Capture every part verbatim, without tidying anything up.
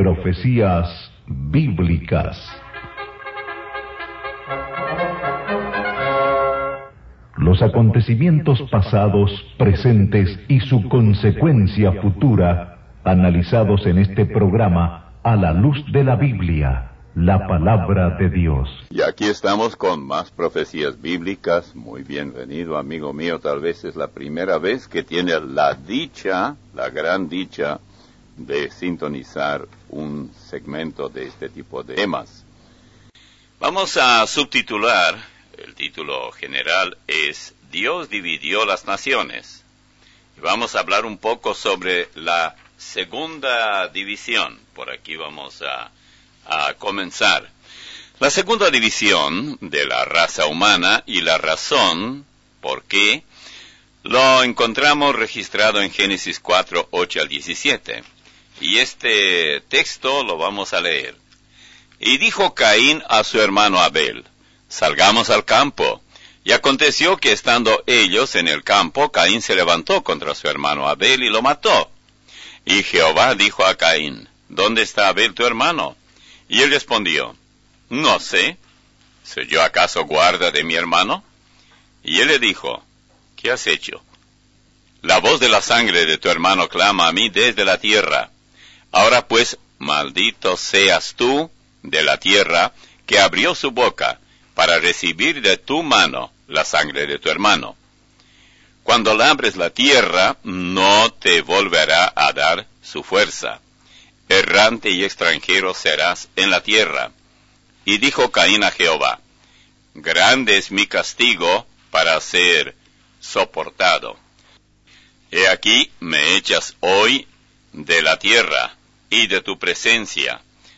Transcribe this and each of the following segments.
Profecías bíblicas. Los acontecimientos pasados, presentes y su consecuencia futura, analizados en este programa a la luz de la Biblia, la palabra de Dios. Y aquí estamos con más profecías bíblicas. Muy bienvenido, amigo mío. Tal vez es la primera vez que tiene la dicha, la gran dicha, de sintonizar un segmento de este tipo de temas. Vamos a subtitular. El título general es Dios dividió las naciones. Y vamos a hablar un poco sobre la segunda división. Por aquí vamos a, a comenzar. La segunda división de la raza humana y la razón por qué lo encontramos registrado en Génesis cuatro, ocho al diecisiete. Y este texto lo vamos a leer. Y dijo Caín a su hermano Abel: salgamos al campo. Y aconteció que estando ellos en el campo, Caín se levantó contra su hermano Abel y lo mató. Y Jehová dijo a Caín: ¿dónde está Abel tu hermano? Y él respondió: no sé, ¿soy yo acaso guarda de mi hermano? Y él le dijo: ¿qué has hecho? La voz de la sangre de tu hermano clama a mí desde la tierra. Ahora pues, maldito seas tú de la tierra, que abrió su boca para recibir de tu mano la sangre de tu hermano. Cuando labres la tierra, no te volverá a dar su fuerza. Errante y extranjero serás en la tierra. Y dijo Caín a Jehová: grande es mi castigo para ser soportado. He aquí me echas hoy de la tierra, y de tu presencia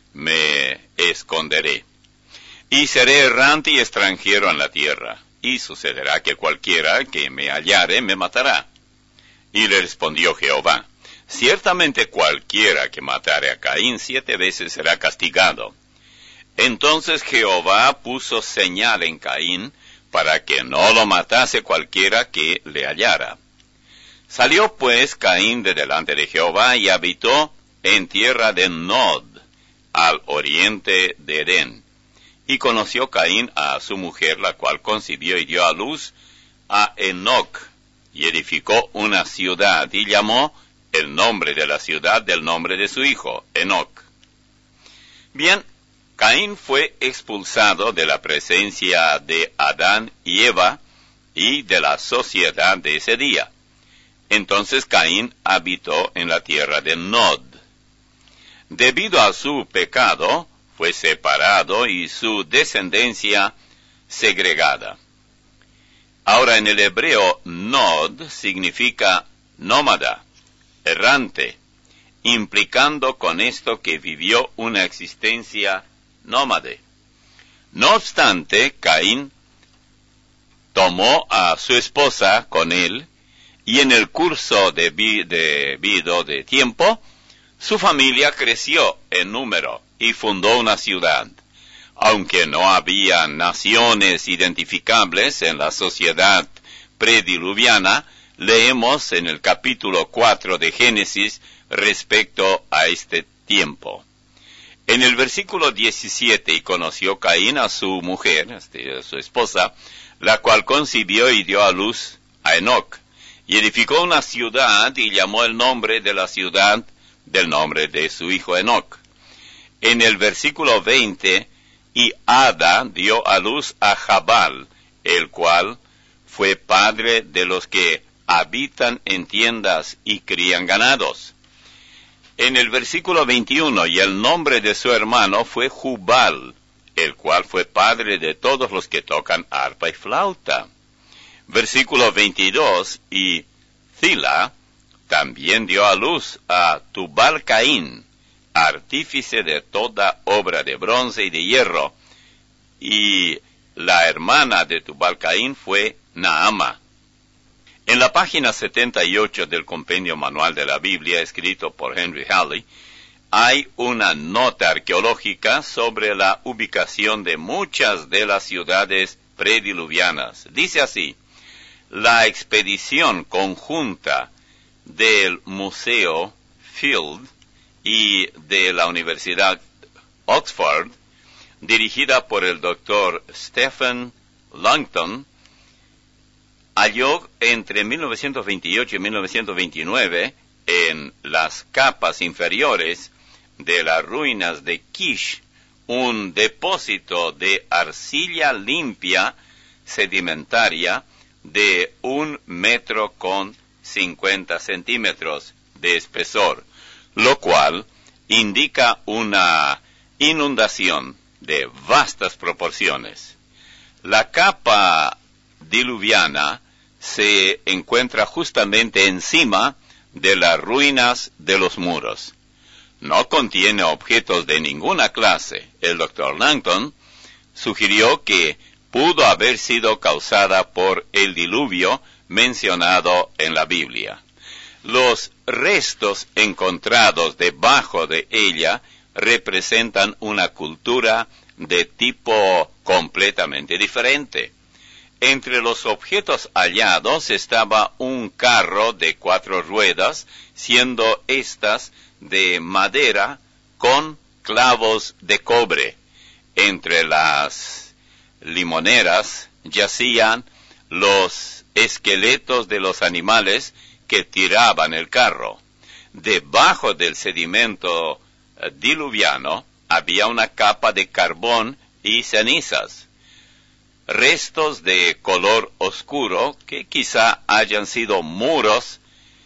me esconderé. Y seré errante y extranjero en la tierra, y sucederá que cualquiera que me hallare me matará. Y le respondió Jehová: ciertamente cualquiera que matare a Caín siete veces será castigado. Entonces Jehová puso señal en Caín, para que no lo matase cualquiera que le hallara. Salió pues Caín de delante de Jehová, y habitó en tierra de Nod, al oriente de Edén. Y conoció Caín a su mujer, la cual concibió y dio a luz a Enoc, y edificó una ciudad, y llamó el nombre de la ciudad del nombre de su hijo, Enoc. Bien, Caín fue expulsado de la presencia de Adán y Eva, y de la sociedad de ese día. Entonces Caín habitó en la tierra de Nod. Debido a su pecado, fue separado y su descendencia segregada. Ahora en el hebreo, Nod significa nómada, errante, implicando con esto que vivió una existencia nómade. No obstante, Caín tomó a su esposa con él, y en el curso debido de tiempo, su familia creció en número y fundó una ciudad. Aunque no había naciones identificables en la sociedad prediluviana, leemos en el capítulo cuatro de Génesis respecto a este tiempo. En el versículo diecisiete, y conoció Caín a su mujer, este, a su esposa, la cual concibió y dio a luz a Enoc, y edificó una ciudad y llamó el nombre de la ciudad del nombre de su hijo Enoc. En el versículo veinte, y Ada dio a luz a Jabal, el cual fue padre de los que habitan en tiendas y crían ganados. En el versículo veintiuno, y el nombre de su hermano fue Jubal, el cual fue padre de todos los que tocan arpa y flauta. Versículo veintidós, y Zila también dio a luz a Tubal Caín, artífice de toda obra de bronce y de hierro, y la hermana de Tubal Caín fue Naama. En la página setenta y ocho del Compendio Manual de la Biblia, escrito por Henry Halley, hay una nota arqueológica sobre la ubicación de muchas de las ciudades prediluvianas. Dice así: la expedición conjunta del Museo Field y de la Universidad Oxford, dirigida por el doctor Stephen Langton, halló entre mil novecientos veintiocho y mil novecientos veintinueve en las capas inferiores de las ruinas de Kish un depósito de arcilla limpia sedimentaria de un metro con cincuenta centímetros de espesor, lo cual indica una inundación de vastas proporciones. La capa diluviana se encuentra justamente encima de las ruinas de los muros. No contiene objetos de ninguna clase. El doctor Langton sugirió que pudo haber sido causada por el diluvio mencionado en la Biblia. Los restos encontrados debajo de ella representan una cultura de tipo completamente diferente. Entre los objetos hallados estaba un carro de cuatro ruedas, siendo estas de madera con clavos de cobre. Entre las limoneras yacían los esqueletos de los animales que tiraban el carro. Debajo del sedimento diluviano había una capa de carbón y cenizas. Restos de color oscuro que quizá hayan sido muros,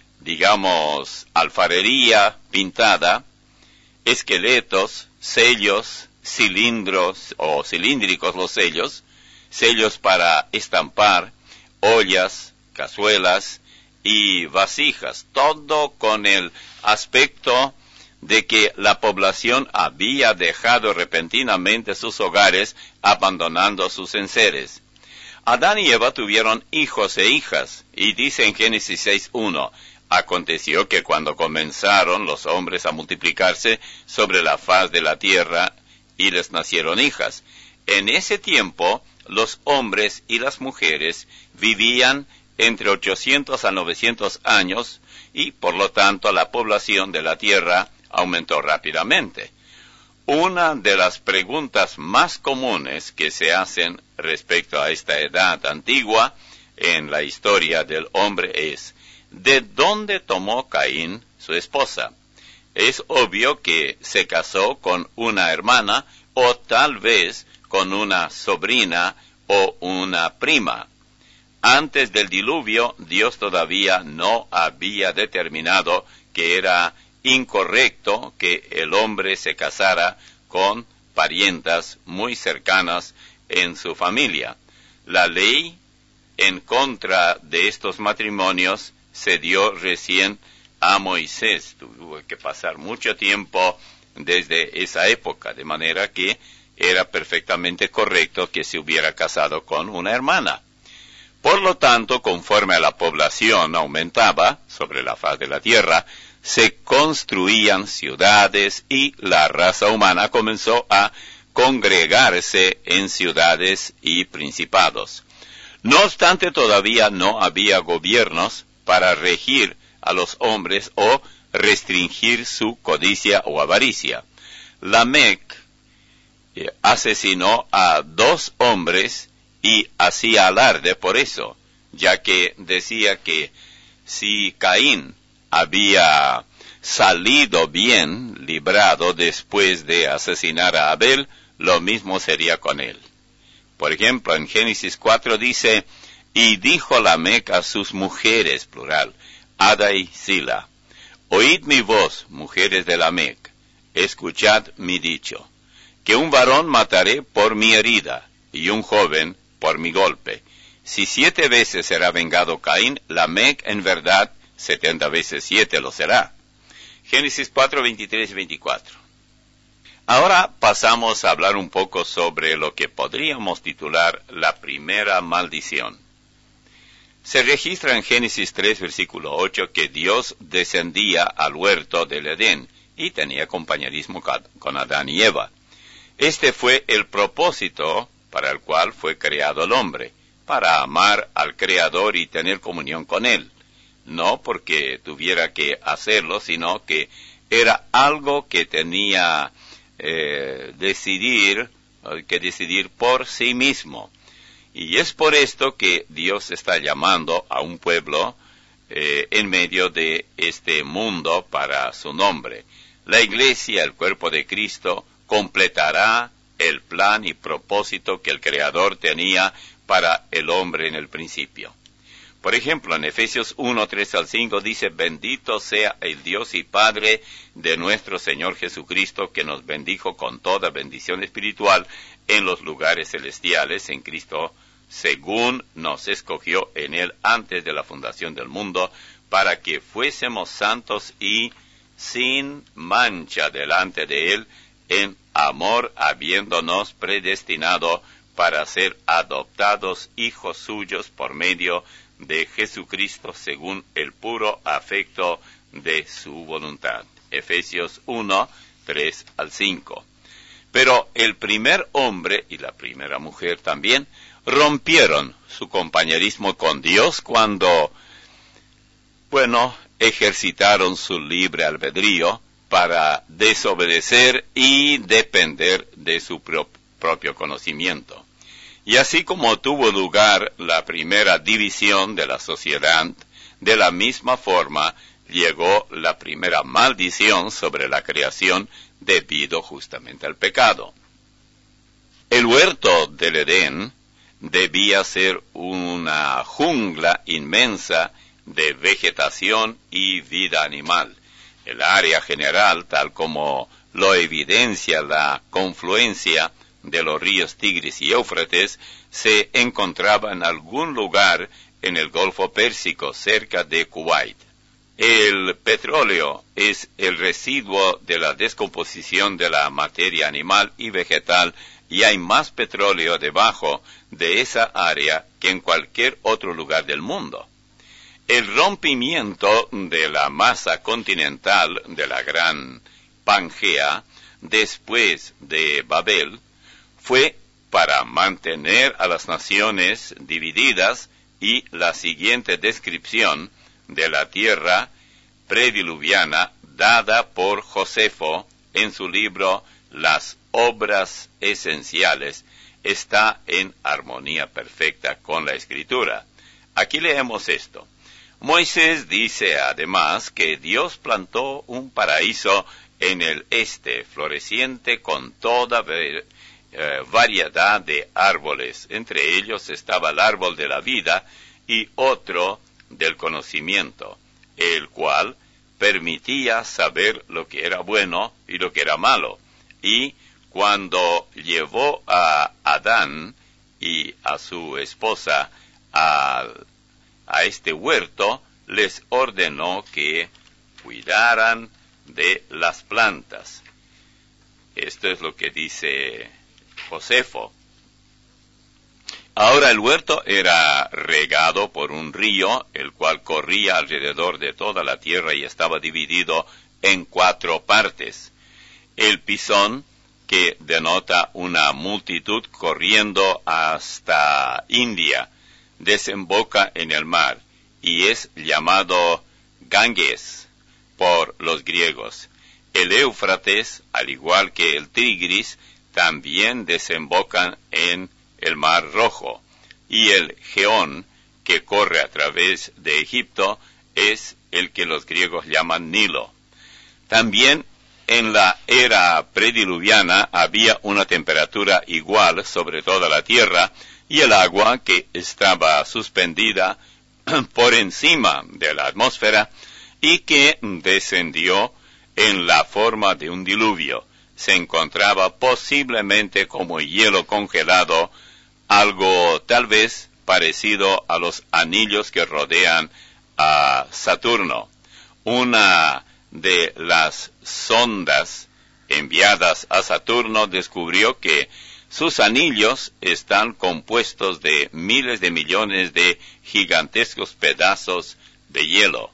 digamos, alfarería pintada, esqueletos, sellos, cilindros o cilíndricos los sellos, sellos para estampar, ollas, cazuelas y vasijas, todo con el aspecto de que la población había dejado repentinamente sus hogares, abandonando sus enseres. Adán y Eva tuvieron hijos e hijas, y dice en Génesis seis uno, aconteció que cuando comenzaron los hombres a multiplicarse sobre la faz de la tierra, y les nacieron hijas. En ese tiempo, los hombres y las mujeres vivían entre ochocientos a novecientos años, y por lo tanto la población de la tierra aumentó rápidamente. Una de las preguntas más comunes que se hacen respecto a esta edad antigua en la historia del hombre es, ¿de dónde tomó Caín su esposa? Es obvio que se casó con una hermana o tal vez con una sobrina o una prima. Antes del diluvio, Dios todavía no había determinado que era incorrecto que el hombre se casara con parientas muy cercanas en su familia. La ley en contra de estos matrimonios se dio recién a Moisés. Tuvo que pasar mucho tiempo desde esa época, de manera que era perfectamente correcto que se hubiera casado con una hermana. Por lo tanto, conforme a la población aumentaba sobre la faz de la tierra, se construían ciudades y la raza humana comenzó a congregarse en ciudades y principados. No obstante, todavía no había gobiernos para regir a los hombres o restringir su codicia o avaricia. Lamec eh, asesinó a dos hombres y hacía alarde por eso, ya que decía que si Caín había salido bien librado después de asesinar a Abel, lo mismo sería con él. Por ejemplo, en Génesis cuatro dice, y dijo Lamec a sus mujeres, plural, Ada y Sila, oíd mi voz, mujeres de Lamec, escuchad mi dicho, que un varón mataré por mi herida, y un joven por mi golpe. Si siete veces será vengado Caín, Lamec en verdad setenta veces siete lo será. Génesis cuatro, veintitrés y veinticuatro. Ahora pasamos a hablar un poco sobre lo que podríamos titular la primera maldición. Se registra en Génesis tres, versículo ocho, que Dios descendía al huerto del Edén y tenía compañerismo con Adán y Eva. Este fue el propósito para el cual fue creado el hombre, para amar al Creador y tener comunión con Él. No porque tuviera que hacerlo, sino que era algo que tenía eh, decidir, que decidir por sí mismo. Y es por esto que Dios está llamando a un pueblo eh, en medio de este mundo para su nombre. La Iglesia, el cuerpo de Cristo, completará el plan y propósito que el Creador tenía para el hombre en el principio. Por ejemplo, en Efesios uno, tres al cinco dice: bendito sea el Dios y Padre de nuestro Señor Jesucristo, que nos bendijo con toda bendición espiritual en los lugares celestiales en Cristo, según nos escogió en Él antes de la fundación del mundo, para que fuésemos santos y sin mancha delante de Él, en amor, habiéndonos predestinado para ser adoptados hijos suyos por medio de Jesucristo, según el puro afecto de su voluntad. Efesios uno, tres al cinco. Pero el primer hombre y la primera mujer también rompieron su compañerismo con Dios cuando, bueno, ejercitaron su libre albedrío para desobedecer y depender de su pro- propio conocimiento. Y así como tuvo lugar la primera división de la sociedad, de la misma forma llegó la primera maldición sobre la creación debido justamente al pecado. El huerto del Edén debía ser una jungla inmensa de vegetación y vida animal. El área general, tal como lo evidencia la confluencia de los ríos Tigris y Éufrates, se encontraba en algún lugar en el Golfo Pérsico, cerca de Kuwait. El petróleo es el residuo de la descomposición de la materia animal y vegetal, y hay más petróleo debajo de esa área que en cualquier otro lugar del mundo. El rompimiento de la masa continental de la gran Pangea después de Babel fue para mantener a las naciones divididas, y la siguiente descripción de la tierra prediluviana dada por Josefo en su libro Las Obras Esenciales está en armonía perfecta con la Escritura. Aquí leemos esto. Moisés dice además que Dios plantó un paraíso en el este, floreciente con toda ver, eh, variedad de árboles. Entre ellos estaba el árbol de la vida y otro del conocimiento, el cual permitía saber lo que era bueno y lo que era malo. Y cuando llevó a Adán y a su esposa a, a este huerto, les ordenó que cuidaran de las plantas. Esto es lo que dice Josefo. Ahora el huerto era regado por un río, el cual corría alrededor de toda la tierra y estaba dividido en cuatro partes. El Pisón, que denota una multitud corriendo hasta India, desemboca en el mar y es llamado Ganges por los griegos. El Éufrates, al igual que el Tigris, también desembocan en el Mar Rojo, y el Geón, que corre a través de Egipto, es el que los griegos llaman Nilo. También en la era prediluviana había una temperatura igual sobre toda la tierra, y el agua, que estaba suspendida por encima de la atmósfera y que descendió en la forma de un diluvio, se encontraba posiblemente como hielo congelado, algo tal vez parecido a los anillos que rodean a Saturno. Una de las sondas enviadas a Saturno descubrió que sus anillos están compuestos de miles de millones de gigantescos pedazos de hielo.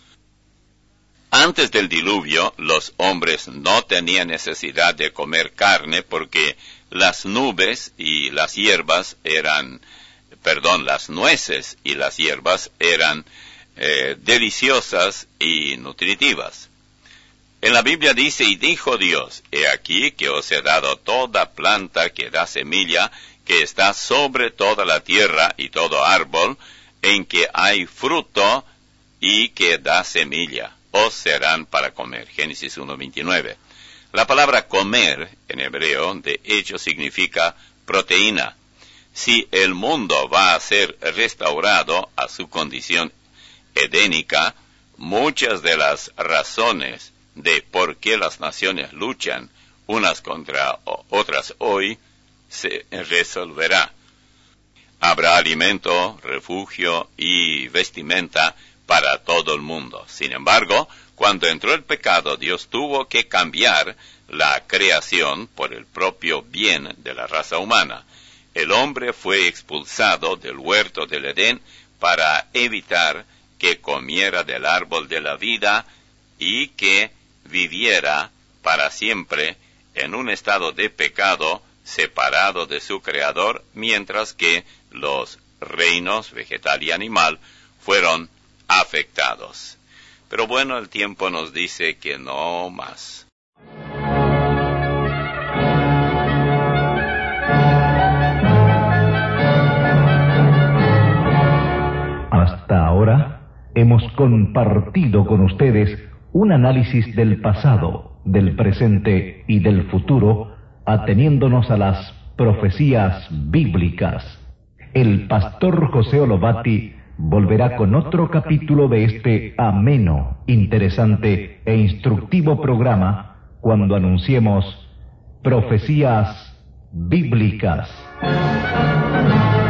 Antes del diluvio, los hombres no tenían necesidad de comer carne porque las nubes y las hierbas eran, perdón, las nueces y las hierbas eran eh, deliciosas y nutritivas. En la Biblia dice, y dijo Dios, he aquí que os he dado toda planta que da semilla, que está sobre toda la tierra, y todo árbol, en que hay fruto y que da semilla, os serán para comer. Génesis uno veintinueve. La palabra comer, en hebreo, de hecho significa proteína. Si el mundo va a ser restaurado a su condición edénica, muchas de las razones de por qué las naciones luchan unas contra otras hoy se resolverá. Habrá alimento, refugio y vestimenta para todo el mundo. Sin embargo, cuando entró el pecado, Dios tuvo que cambiar la creación por el propio bien de la raza humana. El hombre fue expulsado del huerto del Edén para evitar que comiera del árbol de la vida y que viviera para siempre en un estado de pecado separado de su Creador, mientras que los reinos vegetal y animal fueron afectados. Pero bueno, el tiempo nos dice que no más. Hasta ahora hemos compartido con ustedes un análisis del pasado, del presente y del futuro, ateniéndonos a las profecías bíblicas. El pastor José Olobati volverá con otro capítulo de este ameno, interesante e instructivo programa cuando anunciemos Profecías Bíblicas.